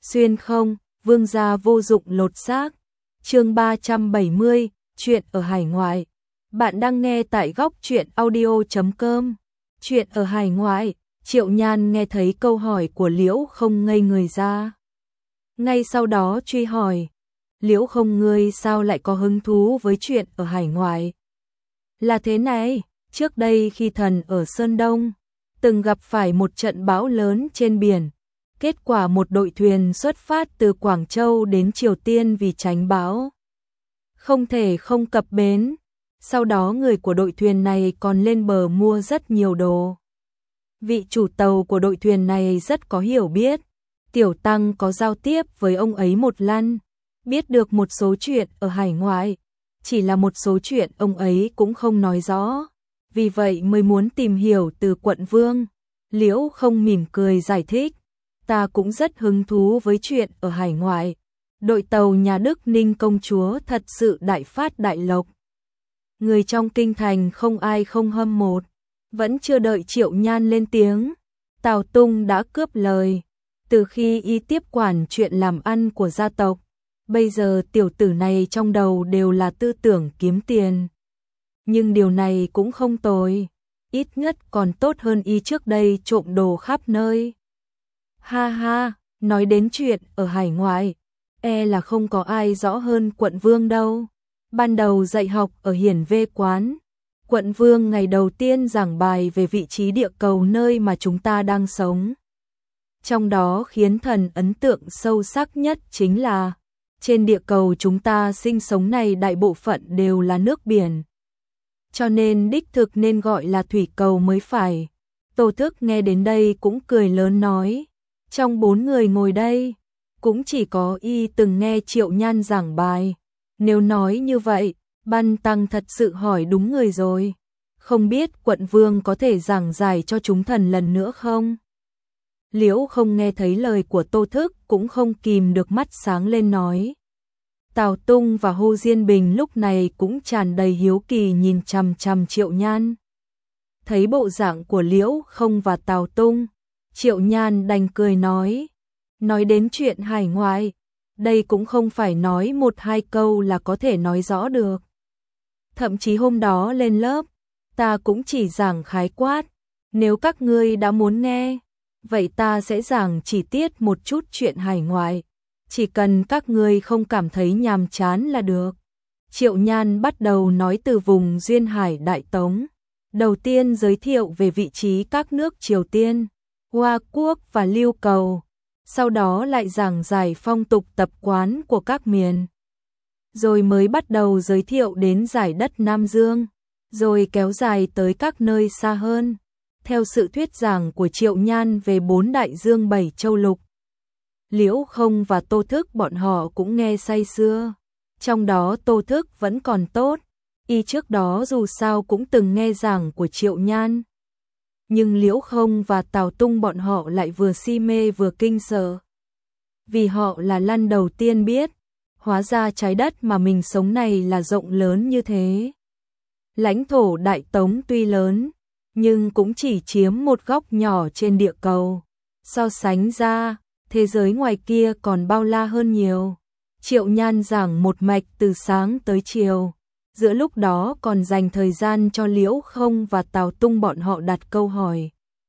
Xuyên không, vương gia vô dụng lột xác. Chương 370, chuyện ở hải ngoại. Bạn đang nghe tại góc truyện audio.com. Chuyện ở hải ngoại. Triệu Nhan nghe thấy câu hỏi của Liễu Không ngây người ra. Ngay sau đó truy hỏi, Liễu Không ngươi sao lại có hứng thú với chuyện ở hải ngoại? Là thế này, trước đây khi thần ở Sơn Đông, từng gặp phải một trận bão lớn trên biển. Kết quả một đội thuyền xuất phát từ Quảng Châu đến Triều Tiên vì tránh bão, không thể không cập bến. Sau đó người của đội thuyền này còn lên bờ mua rất nhiều đồ. Vị chủ tàu của đội thuyền này rất có hiểu biết. Tiểu Tăng có giao tiếp với ông ấy một lần, biết được một số chuyện ở hải ngoại. Chỉ là một số chuyện ông ấy cũng không nói rõ, vì vậy mới muốn tìm hiểu từ quận vương. Liễu Không mỉm cười giải thích, ta cũng rất hứng thú với chuyện ở hải ngoại. Đội tàu nhà Đức Ninh công chúa thật sự đại phát đại lộc. Người trong kinh thành không ai không hâm mộ. Vẫn chưa đợi Triệu Nhan lên tiếng, Tào Tung đã cướp lời. Từ khi y tiếp quản chuyện làm ăn của gia tộc, bây giờ tiểu tử này trong đầu đều là tư tưởng kiếm tiền. Nhưng điều này cũng không tồi, ít nhất còn tốt hơn y trước đây trộm đồ khắp nơi. Ha ha, nói đến chuyện ở hải ngoại, là không có ai rõ hơn quận vương đâu. Ban đầu dạy học ở Hiển Vê Quán, quận vương ngày đầu tiên giảng bài về vị trí địa cầu nơi mà chúng ta đang sống. Trong đó khiến thần ấn tượng sâu sắc nhất chính là, trên địa cầu chúng ta sinh sống này đại bộ phận đều là nước biển. Cho nên đích thực nên gọi là thủy cầu mới phải. Tô Thức nghe đến đây cũng cười lớn nói, trong 4 người ngồi đây, cũng chỉ có y từng nghe Triệu Nhan giảng bài. Nếu nói như vậy, Ban Tăng thật sự hỏi đúng người rồi. Không biết quận vương có thể giảng giải cho chúng thần lần nữa không? Liễu Không nghe thấy lời của Tô Thức cũng không kìm được mắt sáng lên nói. Tào Tung và Hồ Diên Bình lúc này cũng tràn đầy hiếu kỳ nhìn chằm chằm Triệu Nhan. Thấy bộ dạng của Liễu Không và Tào Tung, Triệu Nhan đành cười nói đến chuyện hải ngoại, đây cũng không phải nói 1-2 câu là có thể nói rõ được. Thậm chí hôm đó lên lớp, ta cũng chỉ giảng khái quát, nếu các ngươi đã muốn nghe, vậy ta sẽ giảng chi tiết một chút chuyện hải ngoại, chỉ cần các ngươi không cảm thấy nhàm chán là được. Triệu Nhan bắt đầu nói từ vùng Duyên Hải Đại Tống, đầu tiên giới thiệu về vị trí các nước Triều Tiên, Hoa Quốc và Lưu Cầu, sau đó lại giảng giải phong tục tập quán của các miền. Rồi mới bắt đầu giới thiệu đến giải đất Nam Dương, rồi kéo dài tới các nơi xa hơn, theo sự thuyết giảng của Triệu Nhan về 4 đại dương 7 châu lục. Liễu Không và Tô Thức bọn họ cũng nghe say sưa, trong đó Tô Thức vẫn còn tốt, y trước đó dù sao cũng từng nghe giảng của Triệu Nhan. Nhưng Liễu Không và Tào Tung bọn họ lại vừa si mê vừa kinh sợ. Vì họ là lần đầu tiên biết, hóa ra trái đất mà mình sống này là rộng lớn như thế. Lãnh thổ Đại Tống tuy lớn, nhưng cũng chỉ chiếm một góc nhỏ trên địa cầu. So sánh ra, thế giới ngoài kia còn bao la hơn nhiều. Triệu Nhan giảng một mạch từ sáng tới chiều. Giữa lúc đó còn dành thời gian cho Liễu Không và Tào Tung bọn họ đặt câu hỏi.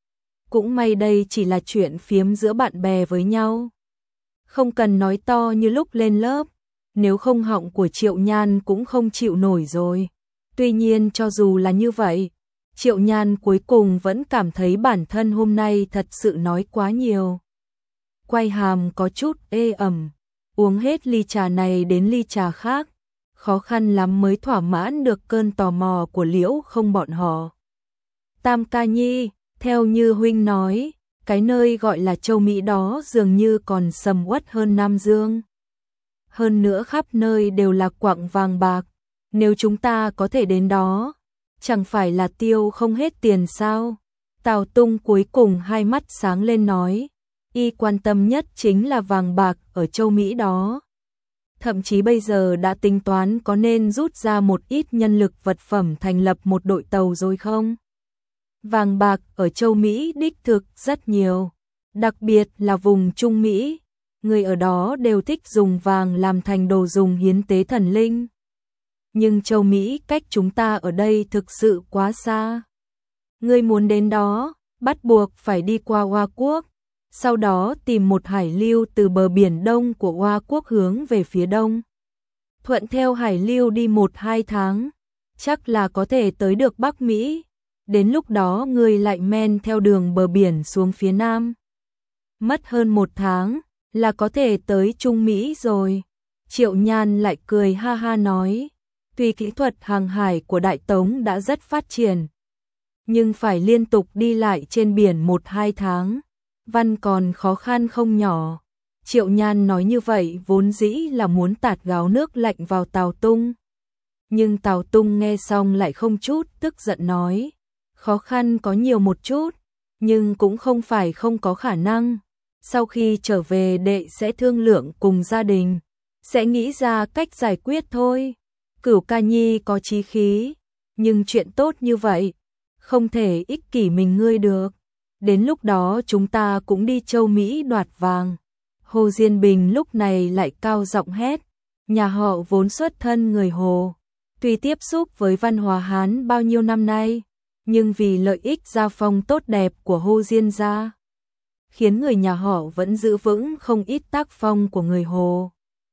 Cũng may đây chỉ là chuyện phiếm giữa bạn bè với nhau, không cần nói to như lúc lên lớp, nếu không họng của Triệu Nhan cũng không chịu nổi rồi. Tuy nhiên cho dù là như vậy, Triệu Nhan cuối cùng vẫn cảm thấy bản thân hôm nay thật sự nói quá nhiều. Quay hàm có chút ê ẩm, uống hết ly trà này đến ly trà khác, khó khăn lắm mới thỏa mãn được cơn tò mò của Liễu Không bọn họ. Tam ca nhi, theo như huynh nói, cái nơi gọi là châu Mỹ đó dường như còn sầm uất hơn Nam Dương. Hơn nữa khắp nơi đều là quặng vàng bạc, nếu chúng ta có thể đến đó, chẳng phải là tiêu không hết tiền sao? Tào Tung cuối cùng hai mắt sáng lên nói, y quan tâm nhất chính là vàng bạc ở châu Mỹ đó. Thậm chí bây giờ đã tính toán có nên rút ra một ít nhân lực vật phẩm thành lập một đội tàu rồi không? Vàng bạc ở châu Mỹ đích thực rất nhiều, đặc biệt là vùng Trung Mỹ. người ở đó đều thích dùng vàng làm thành đồ dùng hiến tế thần linh. Nhưng châu Mỹ cách chúng ta ở đây thực sự quá xa. Ngươi muốn đến đó, bắt buộc phải đi qua Hoa Quốc, sau đó tìm một hải lưu từ bờ biển đông của Hoa Quốc hướng về phía đông. Thuận theo hải lưu đi 1-2 tháng, chắc là có thể tới được Bắc Mỹ. Đến lúc đó ngươi lại men theo đường bờ biển xuống phía nam. Mất hơn 1 tháng là có thể tới Trung Mỹ rồi. Triệu Nhan lại cười ha ha nói, tuy kỹ thuật hàng hải của Đại Tống đã rất phát triển, nhưng phải liên tục đi lại trên biển 1-2 tháng, văn còn khó khăn không nhỏ. Triệu Nhan nói như vậy vốn dĩ là muốn tạt gáo nước lạnh vào Tào Tung. Nhưng Tào Tung nghe xong lại không chút tức giận nói, khó khăn có nhiều một chút, nhưng cũng không phải không có khả năng. Sau khi trở về đệ sẽ thương lượng cùng gia đình, sẽ nghĩ ra cách giải quyết thôi. Cửu ca nhi có chí khí, nhưng chuyện tốt như vậy, không thể ích kỷ mình ngươi được. Đến lúc đó chúng ta cũng đi châu Mỹ đoạt vàng. Hồ Diên Bình lúc này lại cao giọng hét, nhà họ vốn xuất thân người Hồ. Tuy tiếp xúc với văn hóa Hán bao nhiêu năm nay, nhưng vì lợi ích gia phong tốt đẹp của Hồ Diên gia, khiến người nhà họ vẫn giữ vững không ít tác phong của người Hồ.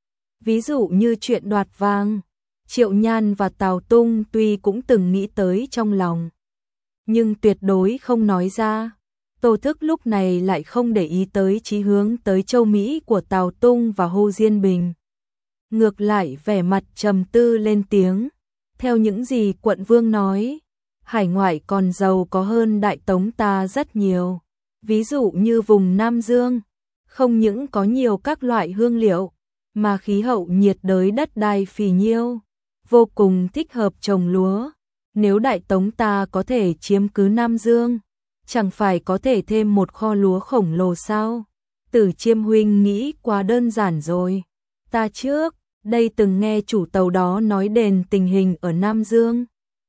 Ví dụ như chuyện đoạt vàng, Triệu Nhan và Tào Tung tuy cũng từng nghĩ tới trong lòng, nhưng tuyệt đối không nói ra. Tô Thức lúc này lại không để ý tới chí hướng tới châu Mỹ của Tào Tung và Hồ Diên Bình. Ngược lại vẻ mặt trầm tư lên tiếng, theo những gì quận vương nói, hải ngoại còn giàu có hơn Đại Tống ta rất nhiều. Ví dụ như vùng Nam Dương, không những có nhiều các loại hương liệu, mà khí hậu nhiệt đới đất đai phì nhiêu, vô cùng thích hợp trồng lúa. Nếu Đại Tống ta có thể chiếm cứ Nam Dương, chẳng phải có thể thêm một kho lúa khổng lồ sao? Tử Chiêm huynh nghĩ quá đơn giản rồi. Ta trước đây từng nghe chủ tàu đó nói đến tình hình ở Nam Dương.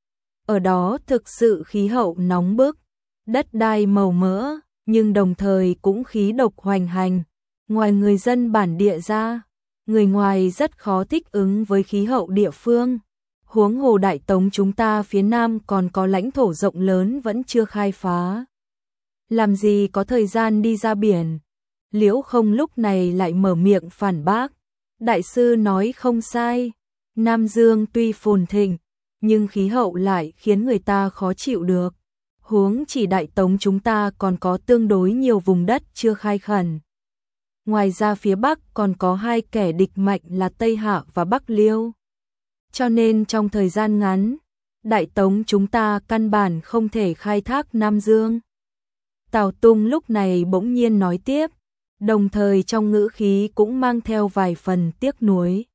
Ở đó thực sự khí hậu nóng bức, đất đai màu mỡ, nhưng đồng thời cũng khí độc hoành hành. Ngoài người dân bản địa ra, người ngoài rất khó thích ứng với khí hậu địa phương. Huống hồ Đại Tống chúng ta phía Nam còn có lãnh thổ rộng lớn vẫn chưa khai phá. Làm gì có thời gian đi ra biển? Liễu Không lúc này lại mở miệng phản bác. Đại sư nói không sai, Nam Dương tuy phồn thịnh, nhưng khí hậu lại khiến người ta khó chịu được. Huống chỉ Đại Tống chúng ta còn có tương đối nhiều vùng đất chưa khai khẩn. Ngoài ra phía Bắc còn có 2 kẻ địch mạnh là Tây Hạ và Bắc Liêu. Cho nên trong thời gian ngắn, Đại Tống chúng ta căn bản không thể khai thác Nam Dương. Tào Tung lúc này bỗng nhiên nói tiếp, đồng thời trong ngữ khí cũng mang theo vài phần tiếc nuối.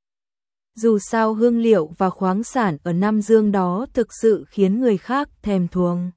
Dù sao hương liệu và khoáng sản ở Nam Dương đó thực sự khiến người khác thèm thuồng.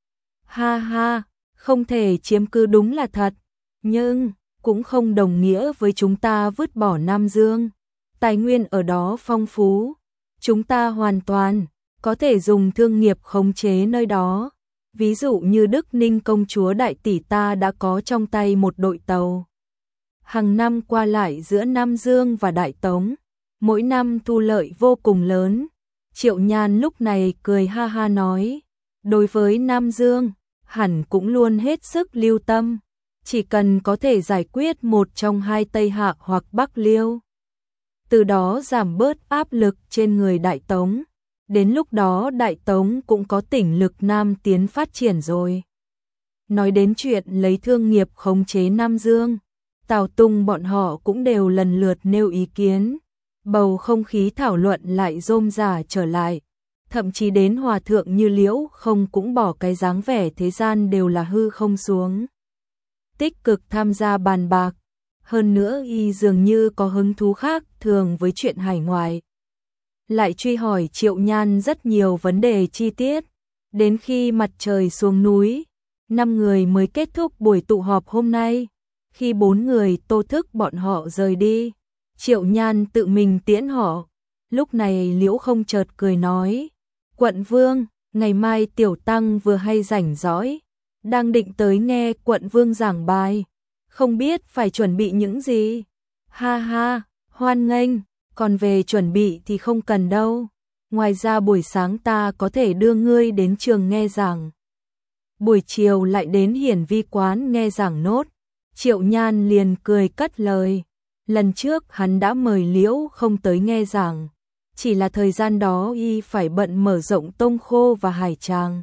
Ha ha, không thể chiếm cứ đúng là thật, nhưng cũng không đồng nghĩa với chúng ta vứt bỏ Nam Dương. Tài nguyên ở đó phong phú, chúng ta hoàn toàn có thể dùng thương nghiệp khống chế nơi đó. Ví dụ như Đức Ninh công chúa đại tỷ ta đã có trong tay một đội tàu. Hàng năm qua lại giữa Nam Dương và Đại Tống, mỗi năm thu lợi vô cùng lớn. Triệu Nhan lúc này cười ha ha nói, đối với Nam Dương, hẳn cũng luôn hết sức lưu tâm, chỉ cần có thể giải quyết một trong 2 Tây Hạ hoặc Bắc Liêu, từ đó giảm bớt áp lực trên người Đại Tống. Đến lúc đó Đại Tống cũng có tỉnh lực Nam tiến phát triển rồi. Nói đến chuyện lấy thương nghiệp khống chế Nam Dương, Tào Tung bọn họ cũng đều lần lượt nêu ý kiến. Bầu không khí thảo luận lại rôm rả trở lại. Thậm chí đến hòa thượng như Liễu Không cũng bỏ cái dáng vẻ thế gian đều là hư không xuống, tích cực tham gia bàn bạc. Hơn nữa y dường như có hứng thú khác thường với chuyện hải ngoại. Lại truy hỏi Triệu Nhan rất nhiều vấn đề chi tiết. Đến khi mặt trời xuống núi, 5 người mới kết thúc buổi tụ họp hôm nay. Khi 4 người Tô Thức bọn họ rời đi, Triệu Nhan tự mình tiễn họ. Lúc này Liễu Không chợt cười nói, quận vương, ngày mai tiểu tăng vừa hay rảnh rỗi, đang định tới nghe quận vương giảng bài, không biết phải chuẩn bị những gì. Ha ha, hoan nghênh, còn về chuẩn bị thì không cần đâu. Ngoài ra buổi sáng ta có thể đưa ngươi đến trường nghe giảng. Buổi chiều lại đến hiển vi quán nghe giảng nốt. Triệu Nhan liền cười cất lời. Lần trước hắn đã mời Liễu Không tới nghe giảng. Chỉ là thời gian đó y phải bận mở rộng tôm khô và hải tràng.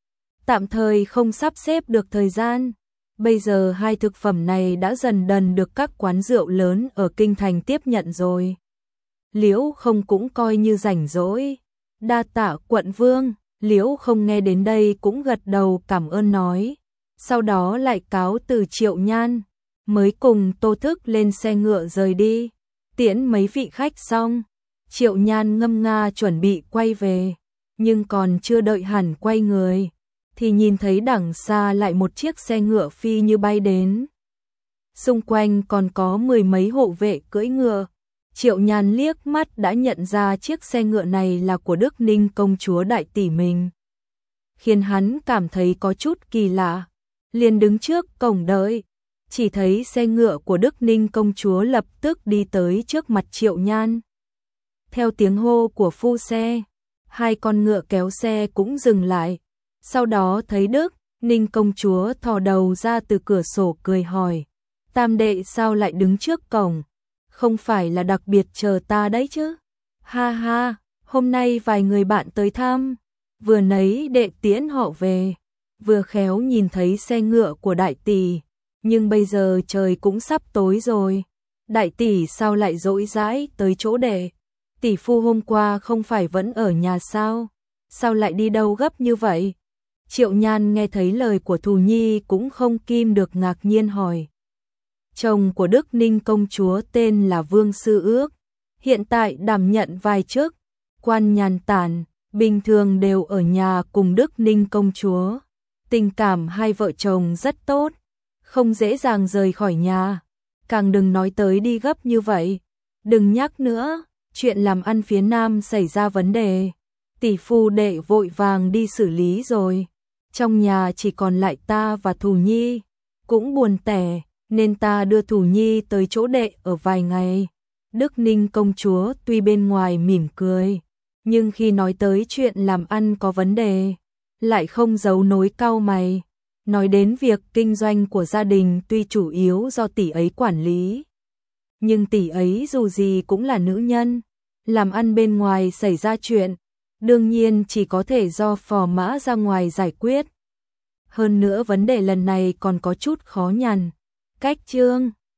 Tạm thời không sắp xếp được thời gian. Bây giờ hai thực phẩm này đã dần dần được các quán rượu lớn ở kinh thành tiếp nhận rồi. Liễu Không cũng coi như rảnh rỗi. Đa tạ quận vương. Liễu Không nghe đến đây cũng gật đầu cảm ơn nói. Sau đó lại cáo từ Triệu Nhan, mới cùng Tô Thức lên xe ngựa rời đi. Tiễn mấy vị khách xong, Triệu Nhan ngâm nga chuẩn bị quay về, nhưng còn chưa đợi hẳn quay người, thì nhìn thấy đằng xa lại một chiếc xe ngựa phi như bay đến. Xung quanh còn có mười mấy hộ vệ cưỡi ngựa. Triệu Nhan liếc mắt đã nhận ra chiếc xe ngựa này là của Đức Ninh công chúa đại tỷ mình, khiến hắn cảm thấy có chút kỳ lạ. Liền đứng trước cổng đợi, chỉ thấy xe ngựa của Đức Ninh công chúa lập tức đi tới trước mặt Triệu Nhan. Theo tiếng hô của phu xe, hai con ngựa kéo xe cũng dừng lại. Sau đó thấy Đức Ninh công chúa thò đầu ra từ cửa sổ cười hỏi: Tam đệ sao lại đứng trước cổng? Không phải là đặc biệt chờ ta đấy chứ? Ha ha, hôm nay vài người bạn tới thăm, vừa nấy đệ tiễn họ về, vừa khéo nhìn thấy xe ngựa của đại tỷ, nhưng bây giờ trời cũng sắp tối rồi. Đại tỷ sao lại dỗi dãi tới chỗ đệ? Tỷ phu hôm qua không phải vẫn ở nhà sao? Sao lại đi đâu gấp như vậy? Triệu Nhan nghe thấy lời của Thù Nhi cũng không kìm được ngạc nhiên hỏi. Chồng của Đức Ninh công chúa tên là Vương Sư Ước, hiện tại đảm nhận vài chức quan nhàn tản, bình thường đều ở nhà cùng Đức Ninh công chúa. Tình cảm hai vợ chồng rất tốt, không dễ dàng rời khỏi nhà, càng đừng nói tới đi gấp như vậy. Đừng nhắc nữa, chuyện làm ăn phía Nam xảy ra vấn đề, tỷ phu đệ vội vàng đi xử lý rồi. Trong nhà chỉ còn lại ta và Thù Nhi, cũng buồn tẻ, nên ta đưa Thù Nhi tới chỗ đệ ở vài ngày. Đức Ninh công chúa tuy bên ngoài mỉm cười, nhưng khi nói tới chuyện làm ăn có vấn đề, lại không giấu nối cau mày. Nói đến việc kinh doanh của gia đình tuy chủ yếu do tỷ ấy quản lý, nhưng tỷ ấy dù gì cũng là nữ nhân, làm ăn bên ngoài xảy ra chuyện, đương nhiên chỉ có thể do phò mã ra ngoài giải quyết. Hơn nữa vấn đề lần này còn có chút khó nhằn. Cách chương